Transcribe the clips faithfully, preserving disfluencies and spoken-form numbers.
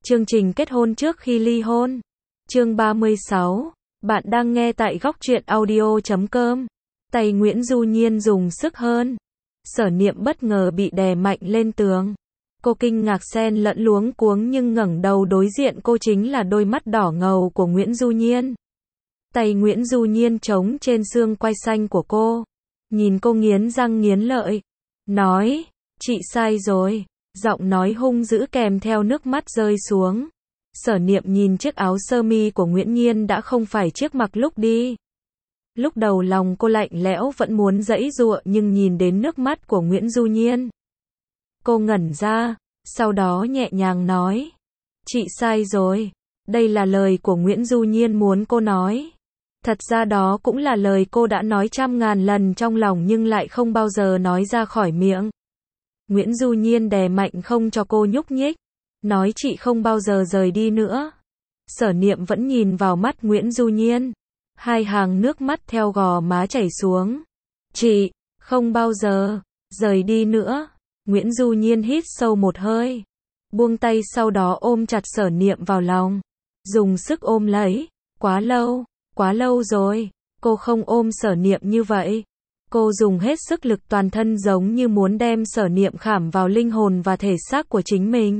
Chương trình kết hôn trước khi ly hôn. Chương ba mươi sáu. Bạn đang nghe tại góc truyện audio chấm com. Tay Nguyễn Du Nhiên dùng sức hơn. Sở Niệm bất ngờ bị đè mạnh lên tường. Cô kinh ngạc xen lẫn luống cuống nhưng ngẩng đầu đối diện cô chính là đôi mắt đỏ ngầu của Nguyễn Du Nhiên. Tay Nguyễn Du Nhiên trống trên xương quai xanh của cô. Nhìn cô nghiến răng nghiến lợi. Nói, chị sai rồi. Giọng nói hung dữ kèm theo nước mắt rơi xuống. Sở Niệm nhìn chiếc áo sơ mi của Nguyễn Nhiên đã không phải chiếc mặc lúc đi. Lúc đầu lòng cô lạnh lẽo vẫn muốn giãy giụa nhưng nhìn đến nước mắt của Nguyễn Du Nhiên. Cô ngẩn ra, sau đó nhẹ nhàng nói. Chị sai rồi. Đây là lời của Nguyễn Du Nhiên muốn cô nói. Thật ra đó cũng là lời cô đã nói trăm ngàn lần trong lòng nhưng lại không bao giờ nói ra khỏi miệng. Nguyễn Du Nhiên đè mạnh không cho cô nhúc nhích. Nói chị không bao giờ rời đi nữa. Sở Niệm vẫn nhìn vào mắt Nguyễn Du Nhiên. Hai hàng nước mắt theo gò má chảy xuống. Chị, không bao giờ, rời đi nữa. Nguyễn Du Nhiên hít sâu một hơi. Buông tay sau đó ôm chặt Sở Niệm vào lòng. Dùng sức ôm lấy. Quá lâu, quá lâu rồi. Cô không ôm Sở Niệm như vậy. Cô dùng hết sức lực toàn thân giống như muốn đem Sở Niệm khảm vào linh hồn và thể xác của chính mình.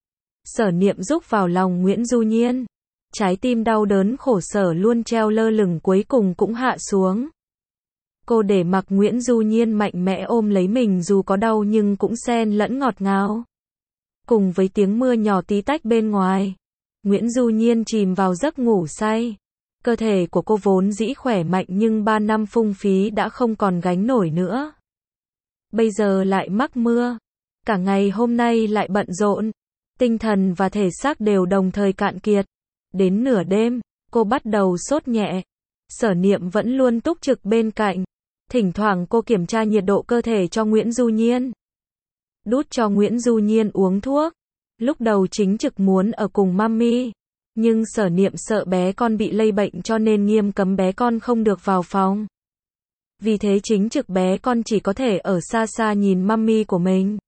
Sở Niệm rúc vào lòng Nguyễn Du Nhiên. Trái tim đau đớn khổ sở luôn treo lơ lửng cuối cùng cũng hạ xuống. Cô để mặc Nguyễn Du Nhiên mạnh mẽ ôm lấy mình dù có đau nhưng cũng xen lẫn ngọt ngào. Cùng với tiếng mưa nhỏ tí tách bên ngoài, Nguyễn Du Nhiên chìm vào giấc ngủ say. Cơ thể của cô vốn dĩ khỏe mạnh nhưng ba năm phung phí đã không còn gánh nổi nữa. Bây giờ lại mắc mưa. Cả ngày hôm nay lại bận rộn. Tinh thần và thể xác đều đồng thời cạn kiệt. Đến nửa đêm, cô bắt đầu sốt nhẹ. Sở Niệm vẫn luôn túc trực bên cạnh. Thỉnh thoảng cô kiểm tra nhiệt độ cơ thể cho Nguyễn Du Nhiên. Đút cho Nguyễn Du Nhiên uống thuốc. Lúc đầu chính trực muốn ở cùng mami. Nhưng Sở Niệm sợ bé con bị lây bệnh cho nên nghiêm cấm bé con không được vào phòng. Vì thế chính trực bé con chỉ có thể ở xa xa nhìn mami của mình.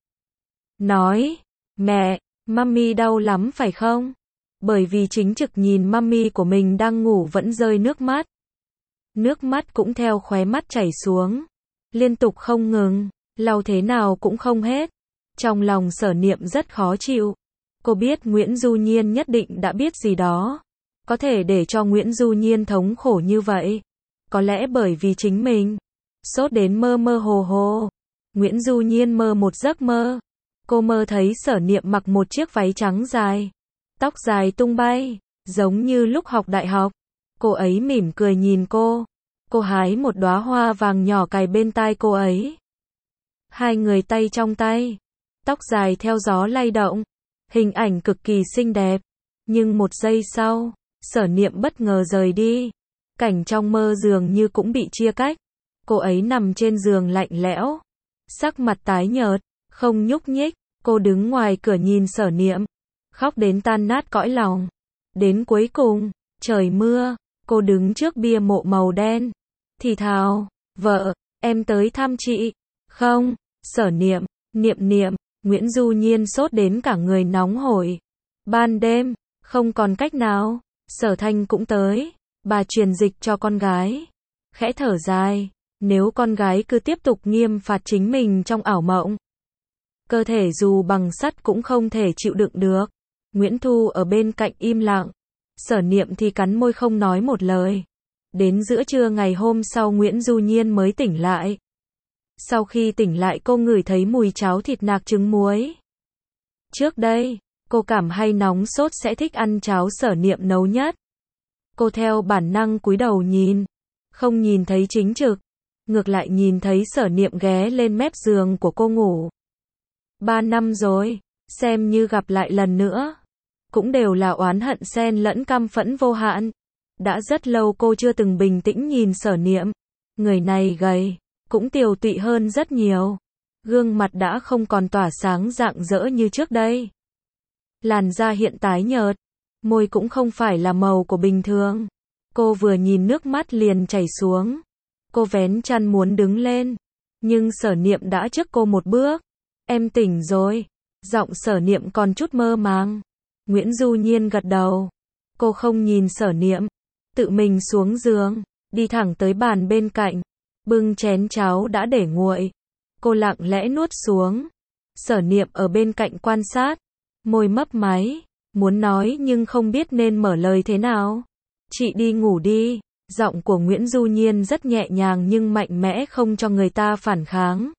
Nói, mẹ, mami đau lắm phải không? Bởi vì chính trực nhìn mami của mình đang ngủ vẫn rơi nước mắt. Nước mắt cũng theo khóe mắt chảy xuống. Liên tục không ngừng, lau thế nào cũng không hết. Trong lòng Sở Niệm rất khó chịu. Cô biết Nguyễn Du Nhiên nhất định đã biết gì đó. Có thể để cho Nguyễn Du Nhiên thống khổ như vậy. Có lẽ bởi vì chính mình. Sốt đến mơ mơ hồ hồ. Nguyễn Du Nhiên mơ một giấc mơ. Cô mơ thấy Sở Niệm mặc một chiếc váy trắng dài. Tóc dài tung bay. Giống như lúc học đại học. Cô ấy mỉm cười nhìn cô. Cô hái một đóa hoa vàng nhỏ cài bên tai cô ấy. Hai người tay trong tay. Tóc dài theo gió lay động. Hình ảnh cực kỳ xinh đẹp. Nhưng một giây sau, Sở Niệm bất ngờ rời đi. Cảnh trong mơ dường như cũng bị chia cách. Cô ấy nằm trên giường lạnh lẽo. Sắc mặt tái nhợt, không nhúc nhích. Cô đứng ngoài cửa nhìn Sở Niệm. Khóc đến tan nát cõi lòng. Đến cuối cùng, trời mưa. Cô đứng trước bia mộ màu đen. Thì thào, vợ, em tới thăm chị. Không, Sở Niệm, Niệm Niệm. Nguyễn Du Nhiên sốt đến cả người nóng hổi. Ban đêm, không còn cách nào, Sở Thanh cũng tới. Bà truyền dịch cho con gái. Khẽ thở dài, nếu con gái cứ tiếp tục nghiêm phạt chính mình trong ảo mộng. Cơ thể dù bằng sắt cũng không thể chịu đựng được. Nguyễn Thu ở bên cạnh im lặng. Sở Niệm thì cắn môi không nói một lời. Đến giữa trưa ngày hôm sau Nguyễn Du Nhiên mới tỉnh lại. Sau khi tỉnh lại cô ngửi thấy mùi cháo thịt nạc trứng muối. Trước đây, cô cảm hay nóng sốt sẽ thích ăn cháo Sở Niệm nấu nhất. Cô theo bản năng cúi đầu nhìn. Không nhìn thấy chính trực. Ngược lại nhìn thấy Sở Niệm ghé lên mép giường của cô ngủ. Ba năm rồi, xem như gặp lại lần nữa. Cũng đều là oán hận xen lẫn căm phẫn vô hạn. Đã rất lâu cô chưa từng bình tĩnh nhìn Sở Niệm. Người này gầy. Cũng tiều tụy hơn rất nhiều. Gương mặt đã không còn tỏa sáng rạng rỡ như trước đây. Làn da hiện tái nhợt. Môi cũng không phải là màu của bình thường. Cô vừa nhìn nước mắt liền chảy xuống. Cô vén chăn muốn đứng lên. Nhưng Sở Niệm đã trước cô một bước. Em tỉnh rồi. Giọng Sở Niệm còn chút mơ màng. Nguyễn Du Nhiên gật đầu. Cô không nhìn Sở Niệm, tự mình xuống giường, đi thẳng tới bàn bên cạnh, bưng chén cháo đã để nguội. Cô lặng lẽ nuốt xuống. Sở Niệm ở bên cạnh quan sát, môi mấp máy, muốn nói nhưng không biết nên mở lời thế nào. Chị đi ngủ đi. Giọng của Nguyễn Du Nhiên rất nhẹ nhàng nhưng mạnh mẽ không cho người ta phản kháng.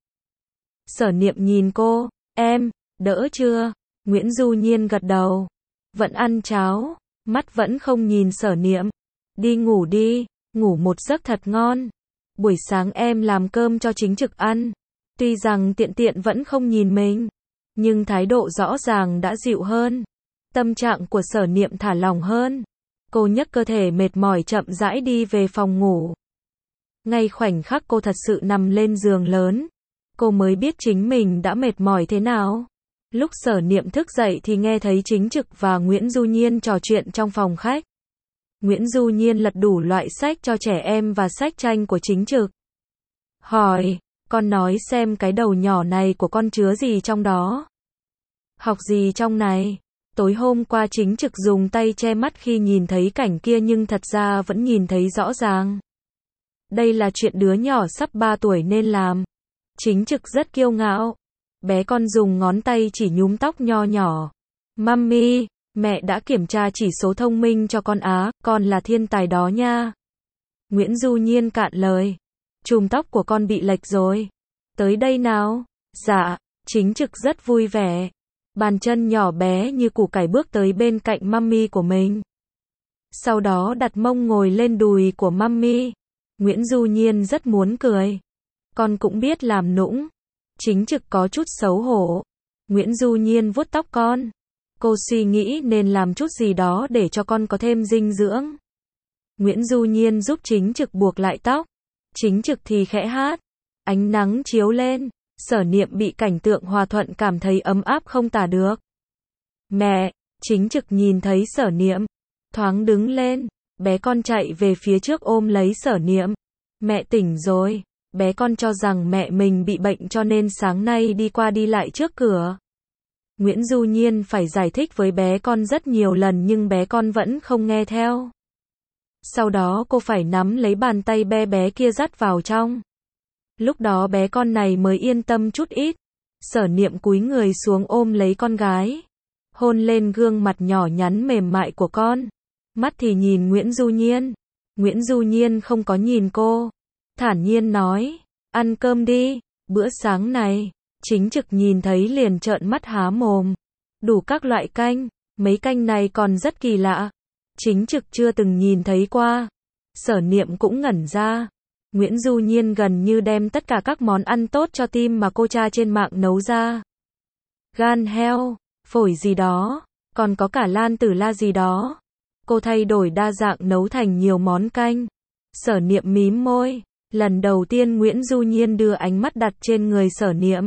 Sở Niệm nhìn cô, em, đỡ chưa? Nguyễn Du Nhiên gật đầu. Vẫn ăn cháo, mắt vẫn không nhìn Sở Niệm. Đi ngủ đi, ngủ một giấc thật ngon. Buổi sáng em làm cơm cho Chính Trực ăn. Tuy rằng Tiện Tiện vẫn không nhìn mình, nhưng thái độ rõ ràng đã dịu hơn. Tâm trạng của Sở Niệm thả lỏng hơn. Cô nhấc cơ thể mệt mỏi chậm rãi đi về phòng ngủ. Ngay khoảnh khắc cô thật sự nằm lên giường lớn, cô mới biết chính mình đã mệt mỏi thế nào. Lúc Sở Niệm thức dậy thì nghe thấy Chính Trực và Nguyễn Du Nhiên trò chuyện trong phòng khách. Nguyễn Du Nhiên lật đủ loại sách cho trẻ em và sách tranh của Chính Trực. Hỏi, con nói xem cái đầu nhỏ này của con chứa gì trong đó? Học gì trong này? Tối hôm qua Chính Trực dùng tay che mắt khi nhìn thấy cảnh kia nhưng thật ra vẫn nhìn thấy rõ ràng. Đây là chuyện đứa nhỏ sắp ba tuổi nên làm. Chính Trực rất kiêu ngạo. Bé con dùng ngón tay chỉ nhúm tóc nho nhỏ. Mummy, mẹ đã kiểm tra chỉ số thông minh cho con á, con là thiên tài đó nha. Nguyễn Du Nhiên cạn lời. Chùm tóc của con bị lệch rồi. Tới đây nào. Dạ, Chính Trực rất vui vẻ. Bàn chân nhỏ bé như củ cải bước tới bên cạnh mummy của mình. Sau đó đặt mông ngồi lên đùi của mummy. Nguyễn Du Nhiên rất muốn cười. Con cũng biết làm nũng. Chính Trực có chút xấu hổ. Nguyễn Du Nhiên vuốt tóc con. Cô suy nghĩ nên làm chút gì đó để cho con có thêm dinh dưỡng. Nguyễn Du Nhiên giúp Chính Trực buộc lại tóc. Chính Trực thì khẽ hát. Ánh nắng chiếu lên. Sở Niệm bị cảnh tượng hòa thuận cảm thấy ấm áp không tả được. Mẹ, Chính Trực nhìn thấy Sở Niệm, thoáng đứng lên, bé con chạy về phía trước ôm lấy Sở Niệm. Mẹ tỉnh rồi, bé con cho rằng mẹ mình bị bệnh cho nên sáng nay đi qua đi lại trước cửa. Nguyễn Du Nhiên phải giải thích với bé con rất nhiều lần nhưng bé con vẫn không nghe theo. Sau đó cô phải nắm lấy bàn tay bé bé kia dắt vào trong. Lúc đó bé con này mới yên tâm chút ít. Sở Niệm cúi người xuống ôm lấy con gái, hôn lên gương mặt nhỏ nhắn mềm mại của con. Mắt thì nhìn Nguyễn Du Nhiên. Nguyễn Du Nhiên không có nhìn cô. Thản nhiên nói, ăn cơm đi, bữa sáng này. Chính Trực nhìn thấy liền trợn mắt há mồm. Đủ các loại canh, mấy canh này còn rất kỳ lạ. Chính Trực chưa từng nhìn thấy qua. Sở Niệm cũng ngẩn ra. Nguyễn Du Nhiên gần như đem tất cả các món ăn tốt cho tim mà cô tra trên mạng nấu ra. Gan heo, phổi gì đó, còn có cả lan tử la gì đó. Cô thay đổi đa dạng nấu thành nhiều món canh. Sở Niệm mím môi. Lần đầu tiên Nguyễn Du Nhiên đưa ánh mắt đặt trên người Sở Niệm.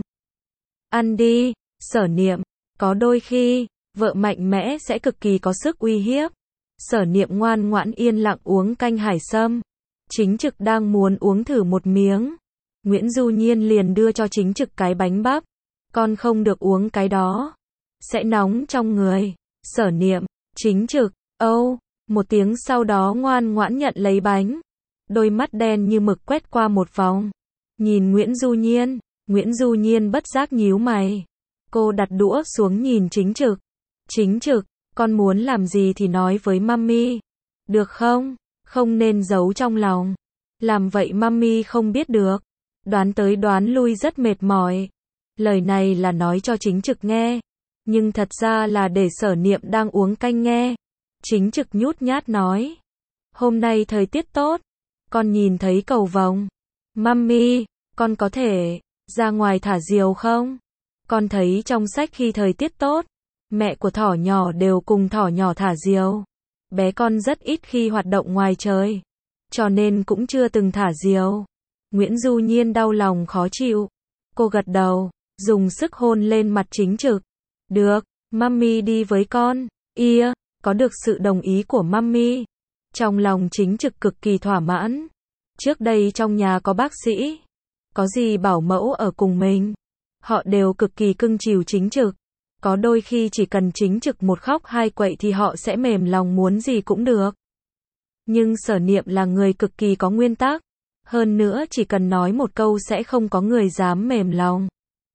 Ăn đi, Sở Niệm. Có đôi khi, vợ mạnh mẽ sẽ cực kỳ có sức uy hiếp. Sở Niệm ngoan ngoãn yên lặng uống canh hải sâm. Chính Trực đang muốn uống thử một miếng. Nguyễn Du Nhiên liền đưa cho Chính Trực cái bánh bắp. Con không được uống cái đó. Sẽ nóng trong người. Sở Niệm, Chính Trực, âu, một tiếng sau đó ngoan ngoãn nhận lấy bánh. Đôi mắt đen như mực quét qua một vòng. Nhìn Nguyễn Du Nhiên. Nguyễn Du Nhiên bất giác nhíu mày. Cô đặt đũa xuống nhìn Chính Trực. Chính Trực, con muốn làm gì thì nói với mummy. Được không? Không nên giấu trong lòng. Làm vậy mummy không biết được. Đoán tới đoán lui rất mệt mỏi. Lời này là nói cho Chính Trực nghe. Nhưng thật ra là để Sở Niệm đang uống canh nghe. Chính Trực nhút nhát nói. Hôm nay thời tiết tốt. Con nhìn thấy cầu vồng. Mummy, con có thể ra ngoài thả diều không? Con thấy trong sách khi thời tiết tốt, mẹ của thỏ nhỏ đều cùng thỏ nhỏ thả diều. Bé con rất ít khi hoạt động ngoài trời, cho nên cũng chưa từng thả diều. Nguyễn Du Nhiên đau lòng khó chịu. Cô gật đầu, dùng sức hôn lên mặt Chính Trực. Được, mummy đi với con. Ia, có được sự đồng ý của mummy. Trong lòng Chính Trực cực kỳ thỏa mãn. Trước đây trong nhà có bác sĩ, có gì bảo mẫu ở cùng mình. Họ đều cực kỳ cưng chiều Chính Trực. Có đôi khi chỉ cần chính trực một khóc hai quậy thì họ sẽ mềm lòng muốn gì cũng được. Nhưng Sở Niệm là người cực kỳ có nguyên tắc. Hơn nữa chỉ cần nói một câu sẽ không có người dám mềm lòng.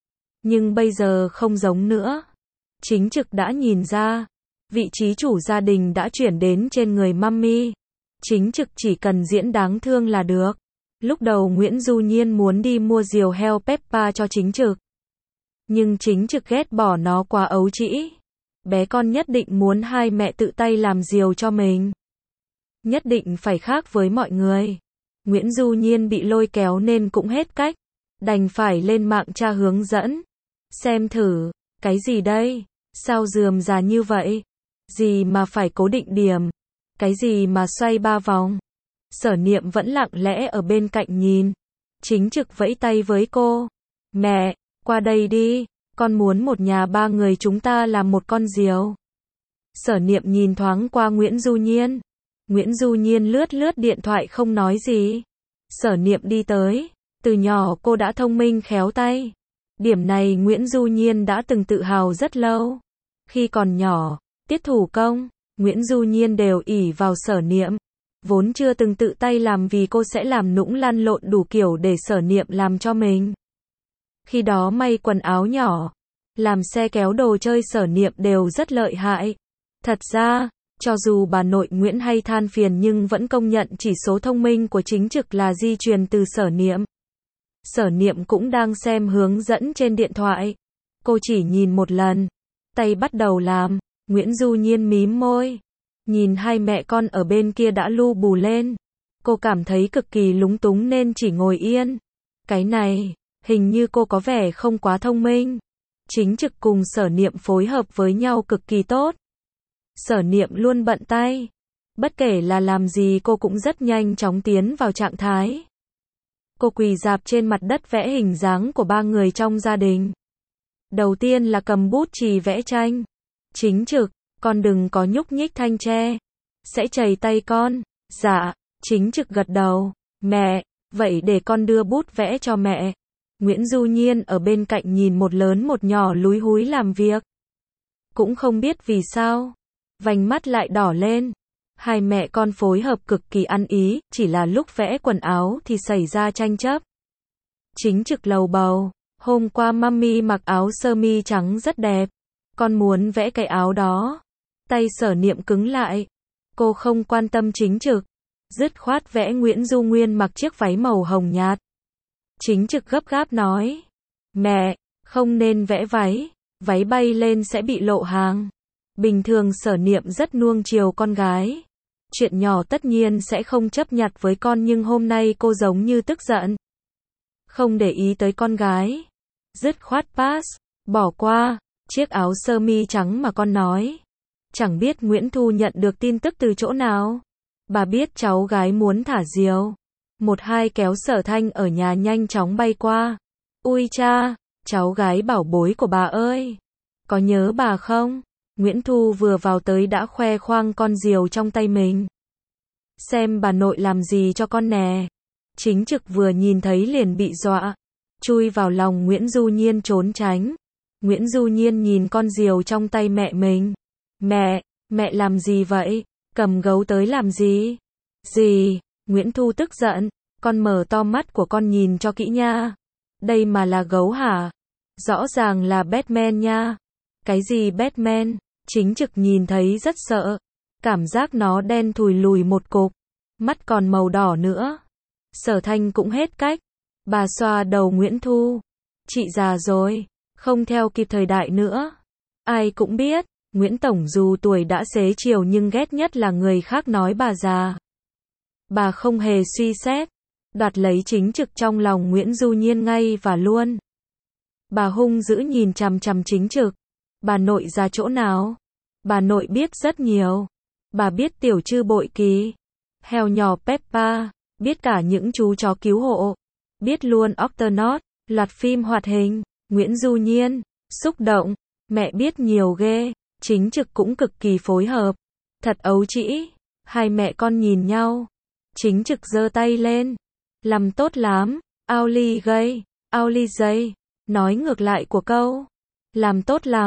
Nhưng bây giờ không giống nữa. Chính trực đã nhìn ra. Vị trí chủ gia đình đã chuyển đến trên người Mummy. Chính trực chỉ cần diễn đáng thương là được. Lúc đầu Nguyễn Du Nhiên muốn đi mua diều heo Peppa cho chính trực. Nhưng chính trực ghét bỏ nó quá ấu trĩ. Bé con nhất định muốn hai mẹ tự tay làm diều cho mình. Nhất định phải khác với mọi người. Nguyễn Du Nhiên bị lôi kéo nên cũng hết cách. Đành phải lên mạng tra hướng dẫn. Xem thử, cái gì đây? Sao rườm rà như vậy? Gì mà phải cố định điểm? Cái gì mà xoay ba vòng? Sở Niệm vẫn lặng lẽ ở bên cạnh nhìn. Chính trực vẫy tay với cô. Mẹ, qua đây đi, con muốn một nhà ba người chúng ta làm một con diều. Sở Niệm nhìn thoáng qua Nguyễn Du Nhiên. Nguyễn Du Nhiên lướt lướt điện thoại không nói gì. Sở Niệm đi tới. Từ nhỏ cô đã thông minh khéo tay. Điểm này Nguyễn Du Nhiên đã từng tự hào rất lâu. Khi còn nhỏ, tiết thủ công, Nguyễn Du Nhiên đều ỷ vào Sở Niệm. Vốn chưa từng tự tay làm vì cô sẽ làm nũng lăn lộn đủ kiểu để Sở Niệm làm cho mình. Khi đó may quần áo nhỏ, làm xe kéo đồ chơi Sở Niệm đều rất lợi hại. Thật ra, cho dù bà nội Nguyễn hay than phiền nhưng vẫn công nhận chỉ số thông minh của chính trực là di truyền từ Sở Niệm. Sở Niệm cũng đang xem hướng dẫn trên điện thoại. Cô chỉ nhìn một lần, tay bắt đầu làm. Nguyễn Du Nhiên mím môi. Nhìn hai mẹ con ở bên kia đã lu bù lên. Cô cảm thấy cực kỳ lúng túng nên chỉ ngồi yên. Cái này, hình như cô có vẻ không quá thông minh. Chính trực cùng Sở Niệm phối hợp với nhau cực kỳ tốt. Sở Niệm luôn bận tay. Bất kể là làm gì cô cũng rất nhanh chóng tiến vào trạng thái. Cô quỳ rạp trên mặt đất vẽ hình dáng của ba người trong gia đình. Đầu tiên là cầm bút chì vẽ tranh. Chính trực, con đừng có nhúc nhích thanh tre. Sẽ chảy tay con. Dạ, chính trực gật đầu. Mẹ, vậy để con đưa bút vẽ cho mẹ. Nguyễn Du Nhiên ở bên cạnh nhìn một lớn một nhỏ lúi húi làm việc. Cũng không biết vì sao. Vành mắt lại đỏ lên. Hai mẹ con phối hợp cực kỳ ăn ý, chỉ là lúc vẽ quần áo thì xảy ra tranh chấp. Chính trực lầu bầu. Hôm qua Mummy mặc áo sơ mi trắng rất đẹp. Con muốn vẽ cái áo đó. Tay Sở Niệm cứng lại. Cô không quan tâm chính trực. Dứt khoát vẽ Nguyễn Du Nguyên mặc chiếc váy màu hồng nhạt. Chính trực gấp gáp nói. Mẹ, không nên vẽ váy. Váy bay lên sẽ bị lộ hàng. Bình thường Sở Niệm rất nuông chiều con gái. Chuyện nhỏ tất nhiên sẽ không chấp nhặt với con nhưng hôm nay cô giống như tức giận. Không để ý tới con gái. Dứt khoát pass, bỏ qua. Chiếc áo sơ mi trắng mà con nói. Chẳng biết Nguyễn Thu nhận được tin tức từ chỗ nào. Bà biết cháu gái muốn thả diều. Một hai kéo Sở Thanh ở nhà nhanh chóng bay qua. Ui cha, cháu gái bảo bối của bà ơi. Có nhớ bà không? Nguyễn Thu vừa vào tới đã khoe khoang con diều trong tay mình. Xem bà nội làm gì cho con nè. Chính trực vừa nhìn thấy liền bị dọa. Chui vào lòng Nguyễn Du Nhiên trốn tránh. Nguyễn Du Nhiên nhìn con diều trong tay mẹ mình. Mẹ, mẹ làm gì vậy? Cầm gấu tới làm gì? Gì? Nguyễn Thu tức giận. Con mở to mắt của con nhìn cho kỹ nha. Đây mà là gấu hả? Rõ ràng là Batman nha. Cái gì Batman? Chính trực nhìn thấy rất sợ. Cảm giác nó đen thùi lùi một cục. Mắt còn màu đỏ nữa. Sở Thanh cũng hết cách. Bà xoa đầu Nguyễn Thu. Chị già rồi. Không theo kịp thời đại nữa. Ai cũng biết. Nguyễn Tổng dù tuổi đã xế chiều nhưng ghét nhất là người khác nói bà già. Bà không hề suy xét. Đoạt lấy chính trực trong lòng Nguyễn Du Nhiên ngay và luôn. Bà hung dữ nhìn chằm chằm chính trực. Bà nội ra chỗ nào? Bà nội biết rất nhiều. Bà biết tiểu trư bội kỳ. Heo nhỏ Peppa. Biết cả những chú chó cứu hộ. Biết luôn Octonaut. Loạt phim hoạt hình. Nguyễn Du Nhiên. Xúc động. Mẹ biết nhiều ghê. Chính trực cũng cực kỳ phối hợp. Thật ấu trĩ. Hai mẹ con nhìn nhau. Chính trực giơ tay lên. Làm tốt lắm. Auli gay. Auli dây. Nói ngược lại của câu. Làm tốt lắm.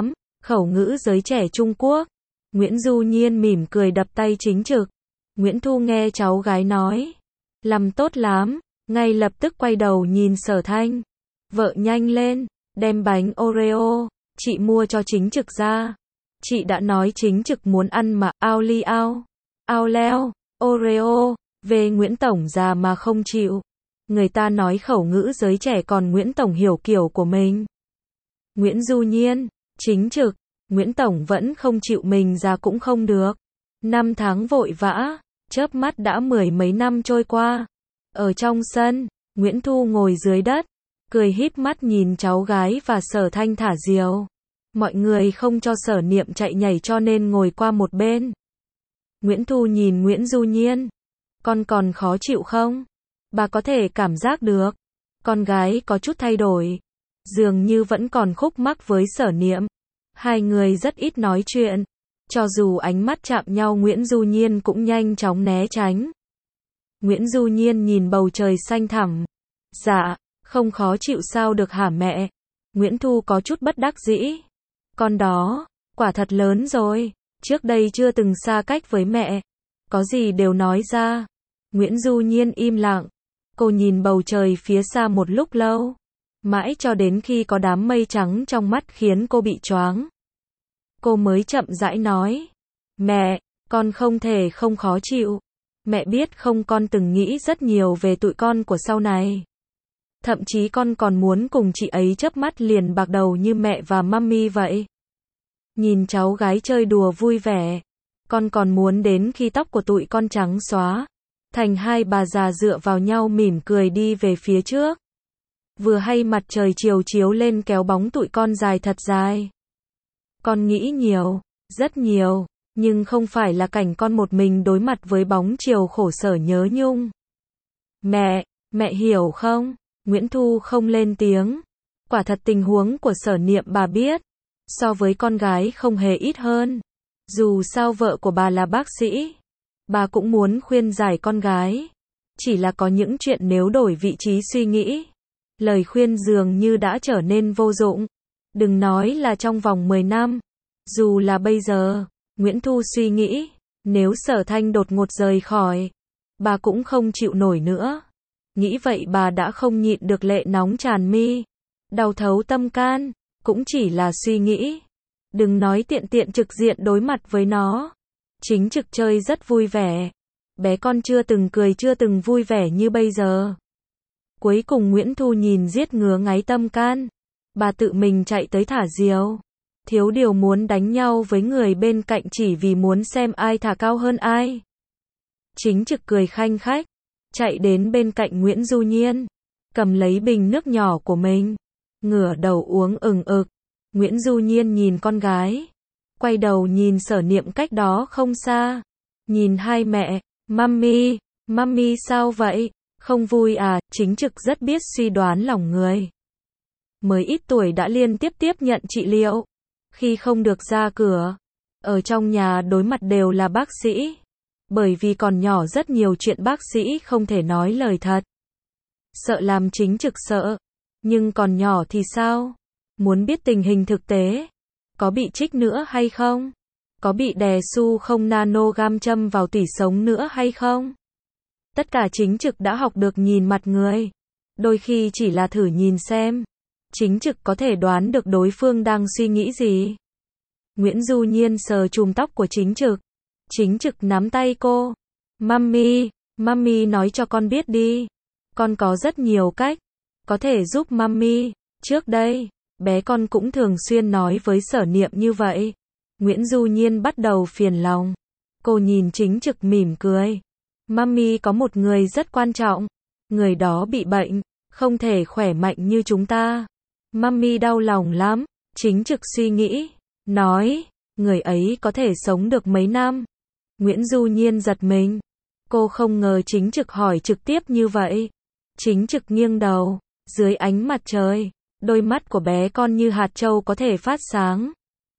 Khẩu ngữ giới trẻ Trung Quốc. Nguyễn Du Nhiên mỉm cười đập tay chính trực. Nguyễn Thu nghe cháu gái nói. Làm tốt lắm, ngay lập tức quay đầu nhìn Sở Thanh. Vợ nhanh lên, đem bánh Oreo, chị mua cho chính trực ra. Chị đã nói chính trực muốn ăn mà, ao li ao, ao leo, Oreo, về Nguyễn Tổng già mà không chịu. Người ta nói khẩu ngữ giới trẻ còn Nguyễn Tổng hiểu kiểu của mình. Nguyễn Du Nhiên, chính trực, Nguyễn Tổng vẫn không chịu mình già cũng không được. Năm tháng vội vã, chớp mắt đã mười mấy năm trôi qua. Ở trong sân, Nguyễn Thu ngồi dưới đất, cười híp mắt nhìn cháu gái và Sở Thanh thả diều. Mọi người không cho Sở Niệm chạy nhảy cho nên ngồi qua một bên. Nguyễn Thu nhìn Nguyễn Du Nhiên. Con còn khó chịu không? Bà có thể cảm giác được. Con gái có chút thay đổi. Dường như vẫn còn khúc mắc với Sở Niệm. Hai người rất ít nói chuyện. Cho dù ánh mắt chạm nhau Nguyễn Du Nhiên cũng nhanh chóng né tránh. Nguyễn Du Nhiên nhìn bầu trời xanh thẳm. Dạ, không khó chịu sao được hả mẹ? Nguyễn Thu có chút bất đắc dĩ. Con đó, quả thật lớn rồi. Trước đây chưa từng xa cách với mẹ. Có gì đều nói ra. Nguyễn Du Nhiên im lặng. Cô nhìn bầu trời phía xa một lúc lâu. Mãi cho đến khi có đám mây trắng trong mắt khiến cô bị choáng. Cô mới chậm rãi nói. Mẹ, con không thể không khó chịu. Mẹ biết không, con từng nghĩ rất nhiều về tụi con của sau này. Thậm chí con còn muốn cùng chị ấy chớp mắt liền bạc đầu như mẹ và mummy vậy. Nhìn cháu gái chơi đùa vui vẻ. Con còn muốn đến khi tóc của tụi con trắng xóa. Thành hai bà già dựa vào nhau mỉm cười đi về phía trước. Vừa hay mặt trời chiều chiếu lên kéo bóng tụi con dài thật dài. Con nghĩ nhiều, rất nhiều, nhưng không phải là cảnh con một mình đối mặt với bóng chiều khổ sở nhớ nhung. Mẹ, mẹ hiểu không? Nguyễn Thu không lên tiếng. Quả thật tình huống của Sở Niệm bà biết. So với con gái không hề ít hơn. Dù sao vợ của bà là bác sĩ. Bà cũng muốn khuyên giải con gái. Chỉ là có những chuyện nếu đổi vị trí suy nghĩ. Lời khuyên dường như đã trở nên vô dụng. Đừng nói là trong vòng mười năm. Dù là bây giờ, Nguyễn Thu suy nghĩ. Nếu Sở Thanh đột ngột rời khỏi, bà cũng không chịu nổi nữa. Nghĩ vậy bà đã không nhịn được lệ nóng tràn mi. Đau thấu tâm can. Cũng chỉ là suy nghĩ. Đừng nói tiện tiện trực diện đối mặt với nó. Chính trực chơi rất vui vẻ. Bé con chưa từng cười chưa từng vui vẻ như bây giờ. Cuối cùng Nguyễn Thu nhìn giết ngứa ngáy tâm can. Bà tự mình chạy tới thả diều. Thiếu điều muốn đánh nhau với người bên cạnh chỉ vì muốn xem ai thả cao hơn ai. Chính trực cười khanh khách. Chạy đến bên cạnh Nguyễn Du Nhiên. Cầm lấy bình nước nhỏ của mình. Ngửa đầu uống ừng ực. Nguyễn Du Nhiên nhìn con gái. Quay đầu nhìn Sở Niệm cách đó không xa. Nhìn hai mẹ. Mummy, mummy sao vậy? Không vui à? Chính trực rất biết suy đoán lòng người. Mới ít tuổi đã liên tiếp tiếp nhận trị liệu. Khi không được ra cửa. Ở trong nhà đối mặt đều là bác sĩ. Bởi vì còn nhỏ rất nhiều chuyện bác sĩ không thể nói lời thật. Sợ làm chính trực sợ. Nhưng còn nhỏ thì sao? Muốn biết tình hình thực tế. Có bị trích nữa hay không? Có bị đè su không nano gam châm vào tủy sống nữa hay không? Tất cả chính trực đã học được nhìn mặt người. Đôi khi chỉ là thử nhìn xem. Chính trực có thể đoán được đối phương đang suy nghĩ gì. Nguyễn Du Nhiên sờ chùm tóc của chính trực. Chính trực nắm tay cô. Mummy, mummy nói cho con biết đi. Con có rất nhiều cách. Có thể giúp mummy. Trước đây, bé con cũng thường xuyên nói với Sở Niệm như vậy. Nguyễn Du Nhiên bắt đầu phiền lòng. Cô nhìn chính trực mỉm cười. Mummy có một người rất quan trọng. Người đó bị bệnh, không thể khỏe mạnh như chúng ta. Mummy đau lòng lắm. Chính trực suy nghĩ. Nói, người ấy có thể sống được mấy năm. Nguyễn Du Nhiên giật mình. Cô không ngờ chính trực hỏi trực tiếp như vậy. Chính trực nghiêng đầu. Dưới ánh mặt trời, đôi mắt của bé con như hạt châu có thể phát sáng.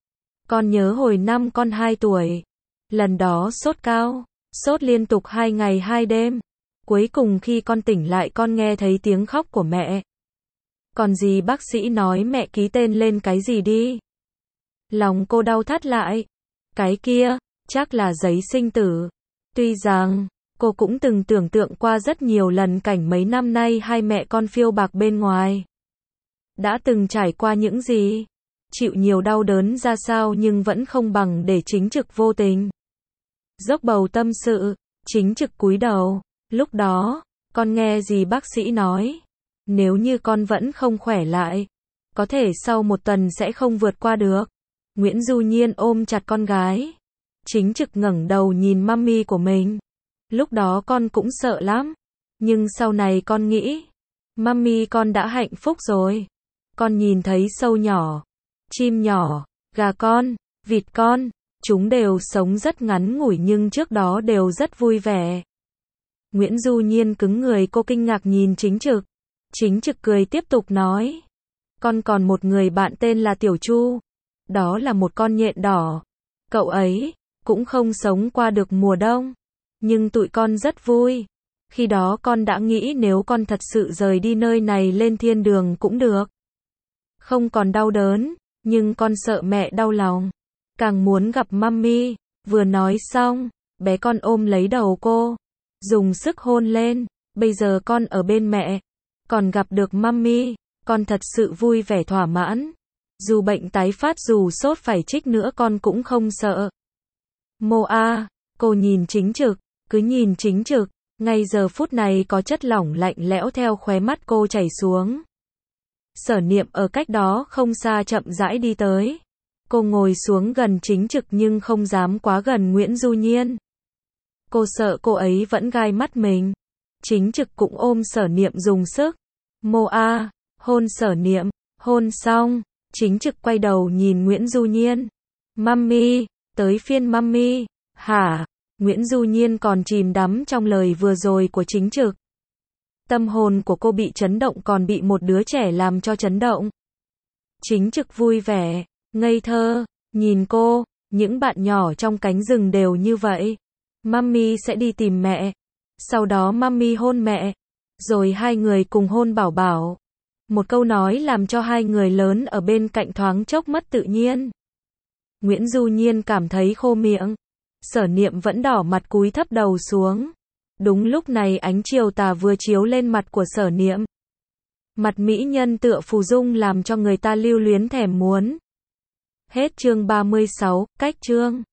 Con nhớ hồi năm con hai tuổi. Lần đó sốt cao. Sốt liên tục hai ngày hai đêm. Cuối cùng khi con tỉnh lại con nghe thấy tiếng khóc của mẹ. Còn gì bác sĩ nói mẹ ký tên lên cái gì đi. Lòng cô đau thắt lại. Cái kia, chắc là giấy sinh tử. Tuy rằng, cô cũng từng tưởng tượng qua rất nhiều lần cảnh mấy năm nay hai mẹ con phiêu bạc bên ngoài. Đã từng trải qua những gì, chịu nhiều đau đớn ra sao nhưng vẫn không bằng để Chính Trực vô tình. Dốc bầu tâm sự, Chính Trực cúi đầu. Lúc đó, con nghe gì bác sĩ nói. Nếu như con vẫn không khỏe lại, có thể sau một tuần sẽ không vượt qua được. Nguyễn Du Nhiên ôm chặt con gái. Chính Trực ngẩng đầu nhìn mummy của mình. Lúc đó con cũng sợ lắm. Nhưng sau này con nghĩ, mummy con đã hạnh phúc rồi. Con nhìn thấy sâu nhỏ, chim nhỏ, gà con, vịt con, chúng đều sống rất ngắn ngủi nhưng trước đó đều rất vui vẻ. Nguyễn Du Nhiên cứng người, cô kinh ngạc nhìn Chính Trực. Chính Trực cười tiếp tục nói. Con còn một người bạn tên là Tiểu Chu. Đó là một con nhện đỏ. Cậu ấy cũng không sống qua được mùa đông. Nhưng tụi con rất vui. Khi đó con đã nghĩ nếu con thật sự rời đi nơi này lên thiên đường cũng được. Không còn đau đớn, nhưng con sợ mẹ đau lòng. Càng muốn gặp mummy. Vừa nói xong, bé con ôm lấy đầu cô, dùng sức hôn lên. Bây giờ con ở bên mẹ, còn gặp được mummy, con thật sự vui vẻ thỏa mãn. Dù bệnh tái phát, dù sốt phải trích nữa con cũng không sợ. Mô a, cô nhìn Chính Trực, cứ nhìn Chính Trực, ngay giờ phút này có chất lỏng lạnh lẽo theo khóe mắt cô chảy xuống. Sở Niệm ở cách đó không xa chậm rãi đi tới. Cô ngồi xuống gần Chính Trực nhưng không dám quá gần Nguyễn Du Nhiên. Cô sợ cô ấy vẫn gai mắt mình. Chính Trực cũng ôm Sở Niệm dùng sức. Mô a, hôn Sở Niệm, hôn xong, Chính Trực quay đầu nhìn Nguyễn Du Nhiên. Mummy, tới phiên mummy. Hả? Nguyễn Du Nhiên còn chìm đắm trong lời vừa rồi của Chính Trực. Tâm hồn của cô bị chấn động, còn bị một đứa trẻ làm cho chấn động. Chính Trực vui vẻ, ngây thơ, nhìn cô. Những bạn nhỏ trong cánh rừng đều như vậy. Mummy sẽ đi tìm mẹ. Sau đó mummy hôn mẹ. Rồi hai người cùng hôn Bảo Bảo. Một câu nói làm cho hai người lớn ở bên cạnh thoáng chốc mất tự nhiên. Nguyễn Du Nhiên cảm thấy khô miệng. Sở Niệm vẫn đỏ mặt cúi thấp đầu xuống. Đúng lúc này ánh chiều tà vừa chiếu lên mặt của Sở Niệm. Mặt mỹ nhân tựa phù dung làm cho người ta lưu luyến thèm muốn. Hết chương ba mươi sáu, cách chương.